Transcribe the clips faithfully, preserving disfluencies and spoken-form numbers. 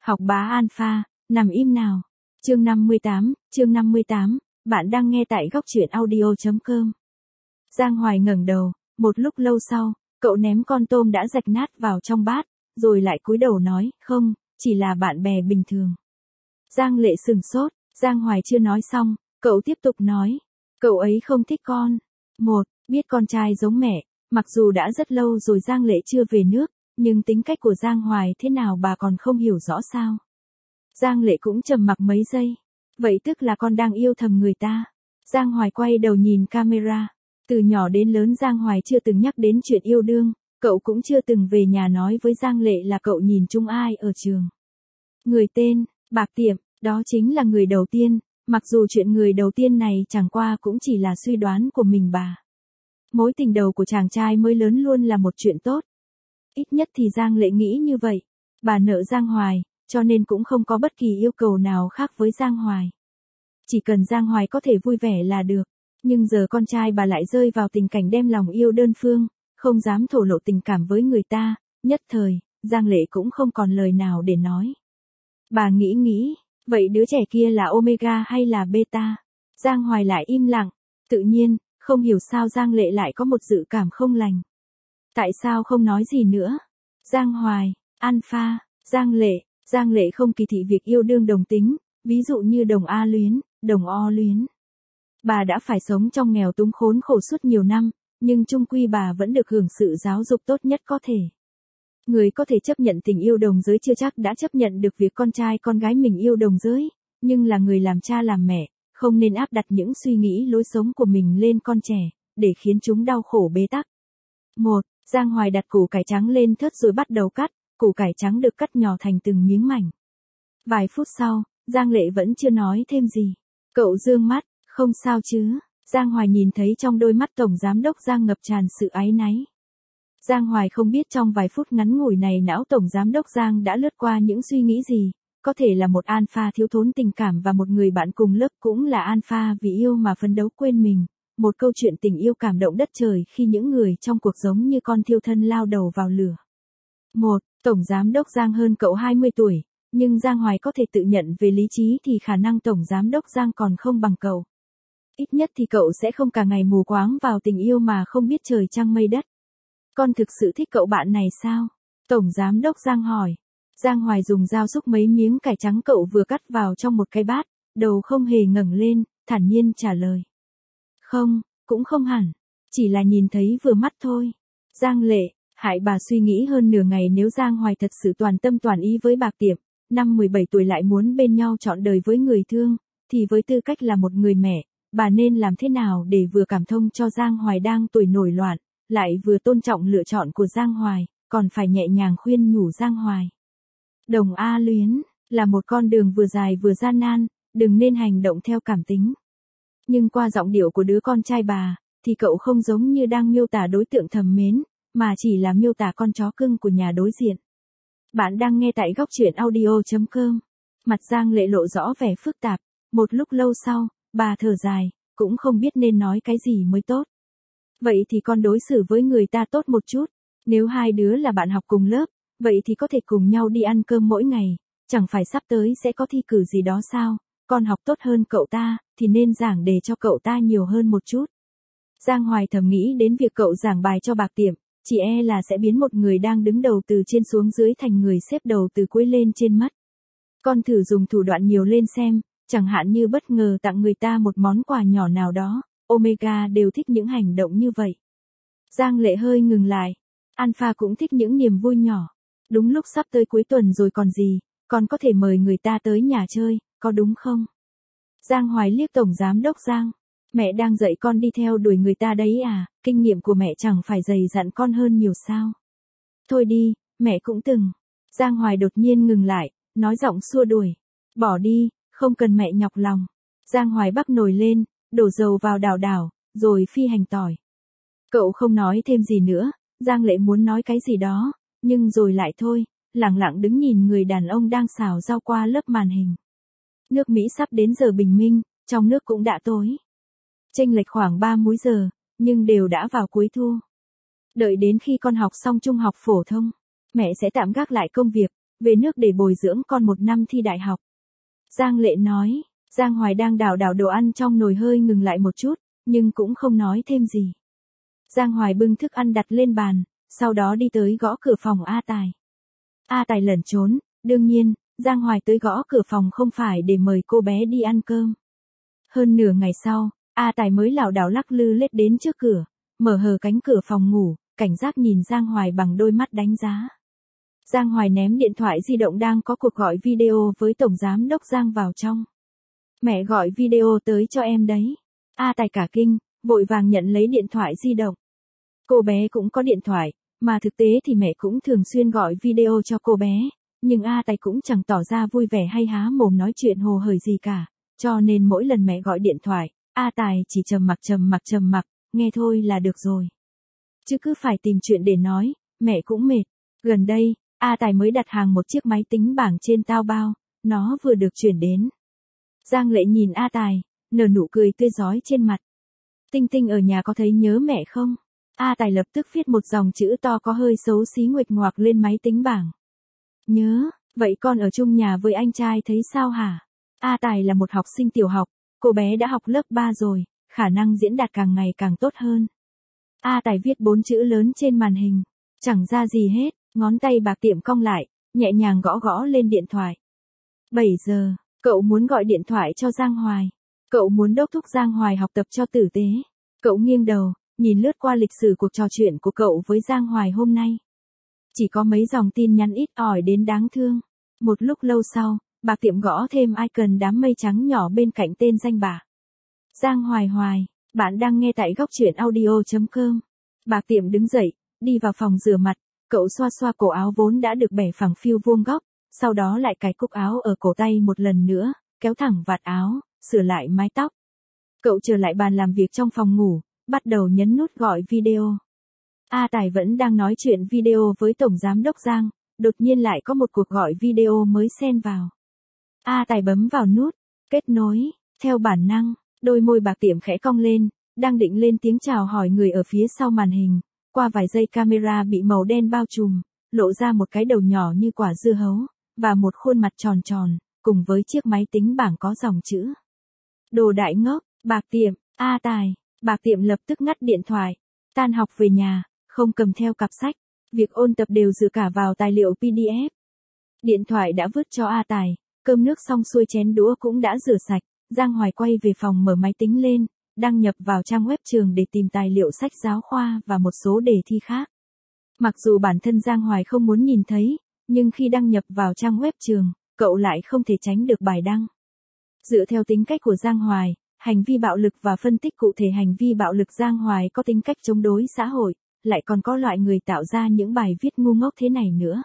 Học bá alpha, nằm im nào. Chương năm mươi tám, chương năm mươi tám, bạn đang nghe tại góc truyện audio chấm com. Giang Hoài ngẩng đầu, một lúc lâu sau, cậu ném con tôm đã rạch nát vào trong bát, rồi lại cúi đầu nói, không, chỉ là bạn bè bình thường. Giang Lệ sừng sốt, Giang Hoài chưa nói xong, cậu tiếp tục nói, cậu ấy không thích con. Một, biết con trai giống mẹ, mặc dù đã rất lâu rồi Giang Lệ chưa về nước, nhưng tính cách của Giang Hoài thế nào bà còn không hiểu rõ sao. Giang Lệ cũng trầm mặc mấy giây. Vậy tức là con đang yêu thầm người ta. Giang Hoài quay đầu nhìn camera. Từ nhỏ đến lớn Giang Hoài chưa từng nhắc đến chuyện yêu đương, cậu cũng chưa từng về nhà nói với Giang Lệ là cậu nhìn chung ai ở trường. Người tên, Bạc Tiệm, đó chính là người đầu tiên, mặc dù chuyện người đầu tiên này chẳng qua cũng chỉ là suy đoán của mình bà. Mối tình đầu của chàng trai mới lớn luôn là một chuyện tốt. Ít nhất thì Giang Lệ nghĩ như vậy. Bà nợ Giang Hoài, cho nên cũng không có bất kỳ yêu cầu nào khác với Giang Hoài. Chỉ cần Giang Hoài có thể vui vẻ là được. Nhưng giờ con trai bà lại rơi vào tình cảnh đem lòng yêu đơn phương, không dám thổ lộ tình cảm với người ta, nhất thời, Giang Lệ cũng không còn lời nào để nói. Bà nghĩ nghĩ, vậy đứa trẻ kia là Omega hay là Beta? Giang Hoài lại im lặng, tự nhiên, không hiểu sao Giang Lệ lại có một dự cảm không lành. Tại sao không nói gì nữa? Giang Hoài, Alpha, Giang Lệ, Giang Lệ không kỳ thị việc yêu đương đồng tính, ví dụ như đồng A luyến, đồng O luyến. Bà đã phải sống trong nghèo túng khốn khổ suốt nhiều năm, nhưng chung quy bà vẫn được hưởng sự giáo dục tốt nhất có thể. Người có thể chấp nhận tình yêu đồng giới chưa chắc đã chấp nhận được việc con trai con gái mình yêu đồng giới, nhưng là người làm cha làm mẹ, không nên áp đặt những suy nghĩ lối sống của mình lên con trẻ, để khiến chúng đau khổ bế tắc. Một, Giang Hoài đặt củ cải trắng lên thớt rồi bắt đầu cắt, củ cải trắng được cắt nhỏ thành từng miếng mảnh. Vài phút sau, Giang Lệ vẫn chưa nói thêm gì. Cậu dương mắt, không sao chứ? Giang Hoài nhìn thấy trong đôi mắt Tổng Giám đốc Giang ngập tràn sự áy náy. Giang Hoài không biết trong vài phút ngắn ngủi này não Tổng Giám đốc Giang đã lướt qua những suy nghĩ gì, có thể là một alpha thiếu thốn tình cảm và một người bạn cùng lớp cũng là alpha vì yêu mà phấn đấu quên mình, một câu chuyện tình yêu cảm động đất trời khi những người trong cuộc giống như con thiêu thân lao đầu vào lửa. Một, Tổng Giám đốc Giang hơn cậu hai mươi tuổi, nhưng Giang Hoài có thể tự nhận về lý trí thì khả năng Tổng Giám đốc Giang còn không bằng cậu. Ít nhất thì cậu sẽ không cả ngày mù quáng vào tình yêu mà không biết trời trăng mây đất. Con thực sự thích cậu bạn này sao? Tổng Giám đốc Giang hỏi. Giang Hoài dùng dao xúc mấy miếng cải trắng cậu vừa cắt vào trong một cái bát, đầu không hề ngẩng lên, thản nhiên trả lời. Không, cũng không hẳn, chỉ là nhìn thấy vừa mắt thôi. Giang Lệ, hại bà suy nghĩ hơn nửa ngày nếu Giang Hoài thật sự toàn tâm toàn ý với Bạc Tiệm, năm mười bảy tuổi lại muốn bên nhau trọn đời với người thương, thì với tư cách là một người mẹ, bà nên làm thế nào để vừa cảm thông cho Giang Hoài đang tuổi nổi loạn, lại vừa tôn trọng lựa chọn của Giang Hoài, còn phải nhẹ nhàng khuyên nhủ Giang Hoài. Đồng A luyến, là một con đường vừa dài vừa gian nan, đừng nên hành động theo cảm tính. Nhưng qua giọng điệu của đứa con trai bà, thì cậu không giống như đang miêu tả đối tượng thầm mến, mà chỉ là miêu tả con chó cưng của nhà đối diện. Bạn đang nghe tại góc truyện audio chấm com. Mặt Giang Lệ lộ rõ vẻ phức tạp, một lúc lâu sau, bà thở dài, cũng không biết nên nói cái gì mới tốt. Vậy thì con đối xử với người ta tốt một chút, nếu hai đứa là bạn học cùng lớp, vậy thì có thể cùng nhau đi ăn cơm mỗi ngày, chẳng phải sắp tới sẽ có thi cử gì đó sao, con học tốt hơn cậu ta, thì nên giảng đề cho cậu ta nhiều hơn một chút. Giang Hoài thầm nghĩ đến việc cậu giảng bài cho Bạc Tiệm, chỉ e là sẽ biến một người đang đứng đầu từ trên xuống dưới thành người xếp đầu từ cuối lên trên mất. Con thử dùng thủ đoạn nhiều lên xem, chẳng hạn như bất ngờ tặng người ta một món quà nhỏ nào đó, Omega đều thích những hành động như vậy. Giang Lệ hơi ngừng lại, Alpha cũng thích những niềm vui nhỏ. Đúng lúc sắp tới cuối tuần rồi còn gì, con có thể mời người ta tới nhà chơi, có đúng không? Giang Hoài liếc Tổng Giám đốc Giang. Mẹ đang dạy con đi theo đuổi người ta đấy à, kinh nghiệm của mẹ chẳng phải dày dặn con hơn nhiều sao. Thôi đi, mẹ cũng từng. Giang Hoài đột nhiên ngừng lại, nói giọng xua đuổi. Bỏ đi, không cần mẹ nhọc lòng. Giang Hoài bắc nồi lên, đổ dầu vào đảo đảo, rồi phi hành tỏi. Cậu không nói thêm gì nữa, Giang Lệ muốn nói cái gì đó, nhưng rồi lại thôi, lặng lặng đứng nhìn người đàn ông đang xào rau qua lớp màn hình. Nước Mỹ sắp đến giờ bình minh, trong nước cũng đã tối. Chênh lệch khoảng ba múi giờ, nhưng đều đã vào cuối thu. Đợi đến khi con học xong trung học phổ thông, mẹ sẽ tạm gác lại công việc, về nước để bồi dưỡng con một năm thi đại học. Giang Lệ nói, Giang Hoài đang đảo đảo đồ ăn trong nồi hơi ngừng lại một chút, nhưng cũng không nói thêm gì. Giang Hoài bưng thức ăn đặt lên bàn, sau đó đi tới gõ cửa phòng A Tài. A Tài lẩn trốn, đương nhiên, Giang Hoài tới gõ cửa phòng không phải để mời cô bé đi ăn cơm. Hơn nửa ngày sau, A Tài mới lảo đảo lắc lư lết đến trước cửa, mở hờ cánh cửa phòng ngủ, cảnh giác nhìn Giang Hoài bằng đôi mắt đánh giá. Giang Hoài ném điện thoại di động đang có cuộc gọi video với Tổng Giám đốc Giang vào trong. Mẹ gọi video tới cho em đấy. A Tài cả kinh, vội vàng nhận lấy điện thoại di động. Cô bé cũng có điện thoại, mà thực tế thì mẹ cũng thường xuyên gọi video cho cô bé, nhưng A Tài cũng chẳng tỏ ra vui vẻ hay há mồm nói chuyện hồ hởi gì cả, cho nên mỗi lần mẹ gọi điện thoại, A Tài chỉ trầm mặc trầm mặc trầm mặc, nghe thôi là được rồi. Chứ cứ phải tìm chuyện để nói, mẹ cũng mệt. Gần đây, A Tài mới đặt hàng một chiếc máy tính bảng trên Taobao, nó vừa được chuyển đến. Giang Lệ nhìn A Tài, nở nụ cười tươi rói trên mặt. Tinh Tinh ở nhà có thấy nhớ mẹ không? A Tài lập tức viết một dòng chữ to có hơi xấu xí nguệch ngoạc lên máy tính bảng. Nhớ, vậy con ở chung nhà với anh trai thấy sao hả? A Tài là một học sinh tiểu học, cô bé đã học lớp ba rồi, khả năng diễn đạt càng ngày càng tốt hơn. A Tài viết bốn chữ lớn trên màn hình, chẳng ra gì hết, ngón tay bạc tiệm cong lại, nhẹ nhàng gõ gõ lên điện thoại. bảy giờ, cậu muốn gọi điện thoại cho Giang Hoài. Cậu muốn đốc thúc Giang Hoài học tập cho tử tế. Cậu nghiêng đầu, nhìn lướt qua lịch sử cuộc trò chuyện của cậu với Giang Hoài hôm nay. Chỉ có mấy dòng tin nhắn ít ỏi đến đáng thương. Một lúc lâu sau, bạc tiệm gõ thêm icon đám mây trắng nhỏ bên cạnh tên danh bạ. Giang Hoài Hoài, bạn đang nghe tại góc truyện audio chấm com. Bạc tiệm đứng dậy, đi vào phòng rửa mặt, cậu xoa xoa cổ áo vốn đã được bẻ phẳng phiu vuông góc, sau đó lại cài cúc áo ở cổ tay một lần nữa, kéo thẳng vạt áo, sửa lại mái tóc. Cậu trở lại bàn làm việc trong phòng ngủ, bắt đầu nhấn nút gọi video. A Tài vẫn đang nói chuyện video với Tổng Giám đốc Giang, đột nhiên lại có một cuộc gọi video mới xen vào. A Tài bấm vào nút, kết nối, theo bản năng, đôi môi bạc tiệm khẽ cong lên, đang định lên tiếng chào hỏi người ở phía sau màn hình, qua vài giây camera bị màu đen bao trùm, lộ ra một cái đầu nhỏ như quả dưa hấu, và một khuôn mặt tròn tròn, cùng với chiếc máy tính bảng có dòng chữ. Đồ đại ngốc, bạc tiệm, A Tài, bạc tiệm lập tức ngắt điện thoại, tan học về nhà, không cầm theo cặp sách, việc ôn tập đều dựa cả vào tài liệu pê đê ép. Điện thoại đã vứt cho A Tài, cơm nước xong xuôi chén đũa cũng đã rửa sạch, Giang Hoài quay về phòng mở máy tính lên, đăng nhập vào trang web trường để tìm tài liệu sách giáo khoa và một số đề thi khác. Mặc dù bản thân Giang Hoài không muốn nhìn thấy, nhưng khi đăng nhập vào trang web trường, cậu lại không thể tránh được bài đăng. Dựa theo tính cách của Giang Hoài, hành vi bạo lực và phân tích cụ thể hành vi bạo lực Giang Hoài có tính cách chống đối xã hội, lại còn có loại người tạo ra những bài viết ngu ngốc thế này nữa.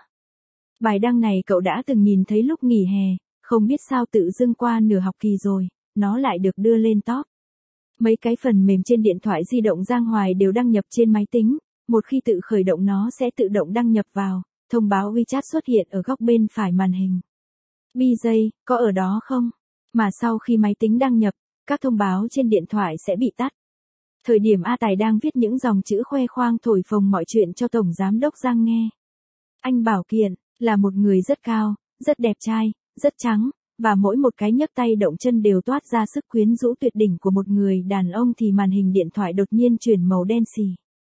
Bài đăng này cậu đã từng nhìn thấy lúc nghỉ hè, không biết sao tự dưng qua nửa học kỳ rồi, nó lại được đưa lên top. Mấy cái phần mềm trên điện thoại di động Giang Hoài đều đăng nhập trên máy tính, một khi tự khởi động nó sẽ tự động đăng nhập vào, thông báo WeChat xuất hiện ở góc bên phải màn hình. bê jay, có ở đó không? Mà sau khi máy tính đăng nhập, các thông báo trên điện thoại sẽ bị tắt. Thời điểm A Tài đang viết những dòng chữ khoe khoang thổi phồng mọi chuyện cho Tổng Giám đốc Giang nghe. Anh Bảo Kiện, là một người rất cao, rất đẹp trai, rất trắng, và mỗi một cái nhấc tay động chân đều toát ra sức quyến rũ tuyệt đỉnh của một người đàn ông thì màn hình điện thoại đột nhiên chuyển màu đen xì.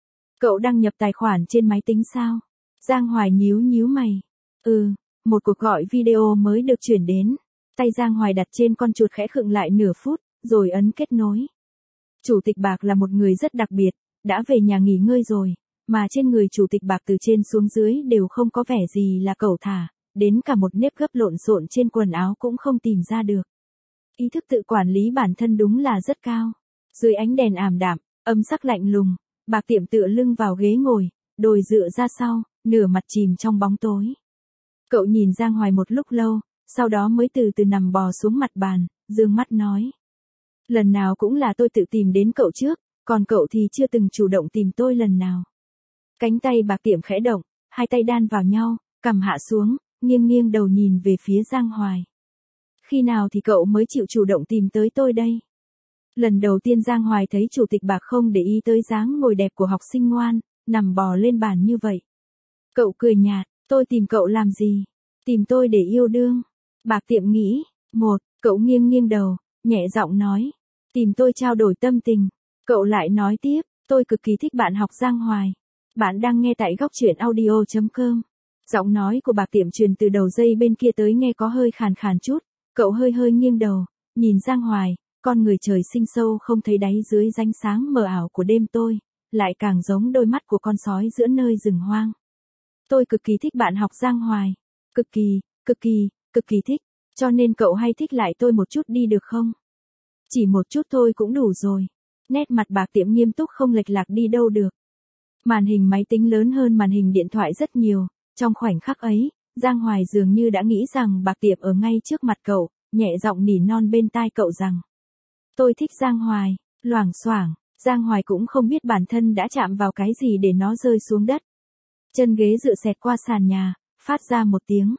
Cậu đăng nhập tài khoản trên máy tính sao? Giang Hoài nhíu nhíu mày. Ừ, một cuộc gọi video mới được chuyển đến. Tay Giang Hoài đặt trên con chuột khẽ khựng lại nửa phút, rồi ấn kết nối. Chủ tịch Bạc là một người rất đặc biệt, đã về nhà nghỉ ngơi rồi, mà trên người Chủ tịch Bạc từ trên xuống dưới đều không có vẻ gì là cẩu thả, đến cả một nếp gấp lộn xộn trên quần áo cũng không tìm ra được. Ý thức tự quản lý bản thân đúng là rất cao. Dưới ánh đèn ảm đạm, âm sắc lạnh lùng, Bạc tiệm tựa lưng vào ghế ngồi, đồi dựa ra sau, nửa mặt chìm trong bóng tối. Cậu nhìn Giang Hoài một lúc lâu, sau đó mới từ từ nằm bò xuống mặt bàn, dương mắt nói. Lần nào cũng là tôi tự tìm đến cậu trước, còn cậu thì chưa từng chủ động tìm tôi lần nào. Cánh tay Bạc tiệm khẽ động, hai tay đan vào nhau, cằm hạ xuống, nghiêng nghiêng đầu nhìn về phía Giang Hoài. Khi nào thì cậu mới chịu chủ động tìm tới tôi đây? Lần đầu tiên Giang Hoài thấy Chủ tịch Bạc không để ý tới dáng ngồi đẹp của học sinh ngoan, nằm bò lên bàn như vậy. Cậu cười nhạt, tôi tìm cậu làm gì? Tìm tôi để yêu đương. Bạc Tiệm nghĩ. Một, cậu nghiêng nghiêng đầu, nhẹ giọng nói. Tìm tôi trao đổi tâm tình. Cậu lại nói tiếp, tôi cực kỳ thích bạn học Giang Hoài. Bạn đang nghe tại góc truyện audio.com. Giọng nói của Bạc Tiệm truyền từ đầu dây bên kia tới nghe có hơi khàn khàn chút. Cậu hơi hơi nghiêng đầu, nhìn Giang Hoài, con người trời sinh sâu không thấy đáy dưới ánh sáng mờ ảo của đêm tôi, lại càng giống đôi mắt của con sói giữa nơi rừng hoang. Tôi cực kỳ thích bạn học Giang Hoài. Cực kỳ, cực kỳ, cực kỳ thích. Cho nên cậu hay thích lại tôi một chút đi được không? Chỉ một chút thôi cũng đủ rồi. Nét mặt Bạc Tiệm nghiêm túc không lệch lạc đi đâu được. Màn hình máy tính lớn hơn màn hình điện thoại rất nhiều. Trong khoảnh khắc ấy, Giang Hoài dường như đã nghĩ rằng Bạc Tiệm ở ngay trước mặt cậu, nhẹ giọng nỉ non bên tai cậu rằng. Tôi thích Giang Hoài. Loảng xoảng, Giang Hoài cũng không biết bản thân đã chạm vào cái gì để nó rơi xuống đất. Chân ghế dựa xẹt qua sàn nhà, phát ra một tiếng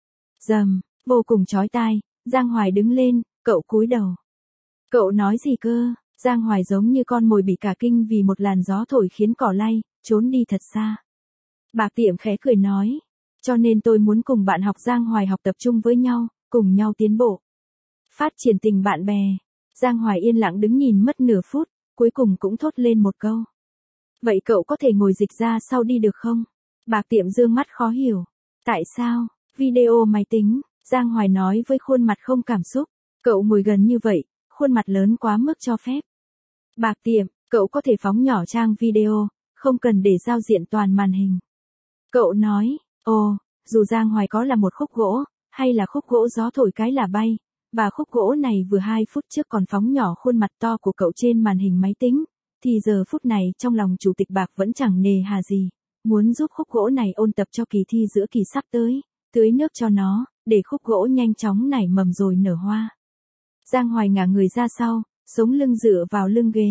rầm, vô cùng chói tai. Giang Hoài đứng lên, cậu cúi đầu. Cậu nói gì cơ? Giang Hoài giống như con mồi bị cả kinh vì một làn gió thổi khiến cỏ lay, trốn đi thật xa. Bạc Tiệm khẽ cười nói, cho nên tôi muốn cùng bạn học Giang Hoài học tập trung với nhau, cùng nhau tiến bộ. Phát triển tình bạn bè. Giang Hoài yên lặng đứng nhìn mất nửa phút, cuối cùng cũng thốt lên một câu. Vậy cậu có thể ngồi dịch ra sau đi được không? Bạc Tiệm dương mắt khó hiểu. Tại sao? Video máy tính, Giang Hoài nói với khuôn mặt không cảm xúc. Cậu ngồi gần như vậy, khuôn mặt lớn quá mức cho phép. Bạc Tiệm, cậu có thể phóng nhỏ trang video, không cần để giao diện toàn màn hình. Cậu nói, ồ, dù Giang Hoài có là một khúc gỗ, hay là khúc gỗ gió thổi cái là bay, và khúc gỗ này vừa hai phút trước còn phóng nhỏ khuôn mặt to của cậu trên màn hình máy tính, thì giờ phút này trong lòng chủ tịch Bạc vẫn chẳng nề hà gì, muốn giúp khúc gỗ này ôn tập cho kỳ thi giữa kỳ sắp tới, tưới nước cho nó, để khúc gỗ nhanh chóng nảy mầm rồi nở hoa. Giang Hoài ngả người ra sau, sống lưng dựa vào lưng ghế.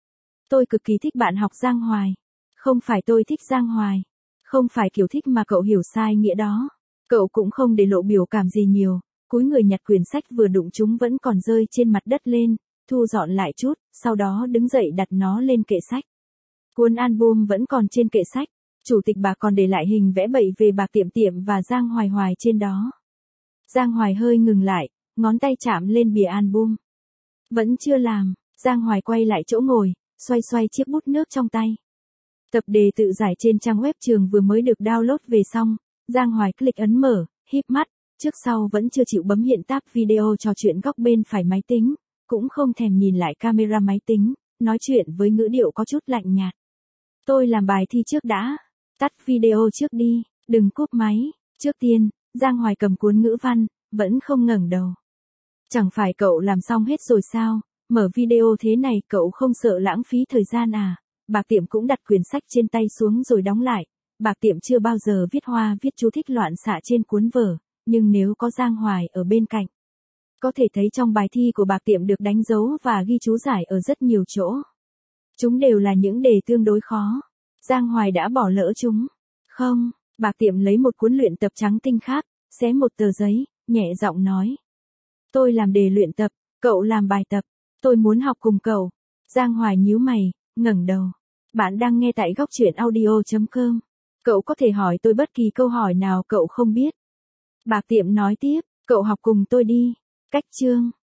Tôi cực kỳ thích bạn học Giang Hoài. Không phải tôi thích Giang Hoài. Không phải kiểu thích mà cậu hiểu sai nghĩa đó. Cậu cũng không để lộ biểu cảm gì nhiều, cúi người nhặt quyển sách vừa đụng chúng vẫn còn rơi trên mặt đất lên, thu dọn lại chút, sau đó đứng dậy đặt nó lên kệ sách. Cuốn album vẫn còn trên kệ sách, chủ tịch Bạc còn để lại hình vẽ bậy về Bạc Tiệm Tiệm và Giang Hoài Hoài trên đó. Giang Hoài hơi ngừng lại, ngón tay chạm lên bìa album. Vẫn chưa làm, Giang Hoài quay lại chỗ ngồi, xoay xoay chiếc bút nước trong tay. Tập đề tự giải trên trang web trường vừa mới được download về xong, Giang Hoài click ấn mở, híp mắt, trước sau vẫn chưa chịu bấm hiện tab video trò chuyện góc bên phải máy tính, cũng không thèm nhìn lại camera máy tính, nói chuyện với ngữ điệu có chút lạnh nhạt. Tôi làm bài thi trước đã, tắt video trước đi, đừng cúp máy. Trước tiên, Giang Hoài cầm cuốn ngữ văn, vẫn không ngẩng đầu. Chẳng phải cậu làm xong hết rồi sao, mở video thế này cậu không sợ lãng phí thời gian à? Bạc Tiệm cũng đặt quyển sách trên tay xuống rồi đóng lại. Bạc Tiệm chưa bao giờ viết hoa viết chú thích loạn xạ trên cuốn vở, nhưng nếu có Giang Hoài ở bên cạnh, có thể thấy trong bài thi của Bạc Tiệm được đánh dấu và ghi chú giải ở rất nhiều chỗ. Chúng đều là những đề tương đối khó. Giang Hoài đã bỏ lỡ chúng. Không, Bạc Tiệm lấy một cuốn luyện tập trắng tinh khác, xé một tờ giấy, nhẹ giọng nói. Tôi làm đề luyện tập, cậu làm bài tập. Tôi muốn học cùng cậu. Giang Hoài nhíu mày, ngẩng đầu. Bạn đang nghe tại góc truyện audio.com. Cậu có thể hỏi tôi bất kỳ câu hỏi nào cậu không biết. Bạc Tiệm nói tiếp, cậu học cùng tôi đi. Cách chương.